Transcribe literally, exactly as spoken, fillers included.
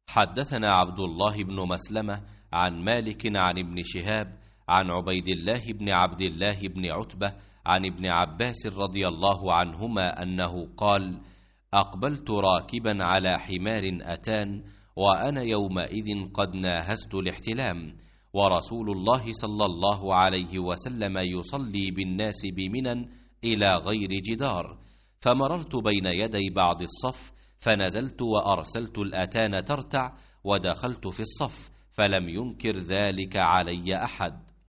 حدثنا عبد الله بن مسلمة عن مالك عن ابن شهاب عن عبيد الله بن عبد الله بن عتبة عن ابن عباس رضي الله عنهما أنه قال: أقبلت راكبا على حمار أتان، وأنا يومئذ قد ناهزت الاحتلام، ورسول الله صلى الله عليه وسلم يصلي بالناس بمنى إلى غير جدار، فمررت بين يدي بعض الصف، فنزلت وأرسلت الأتان ترتع، ودخلت في الصف، فلم ينكر ذلك علي أحد.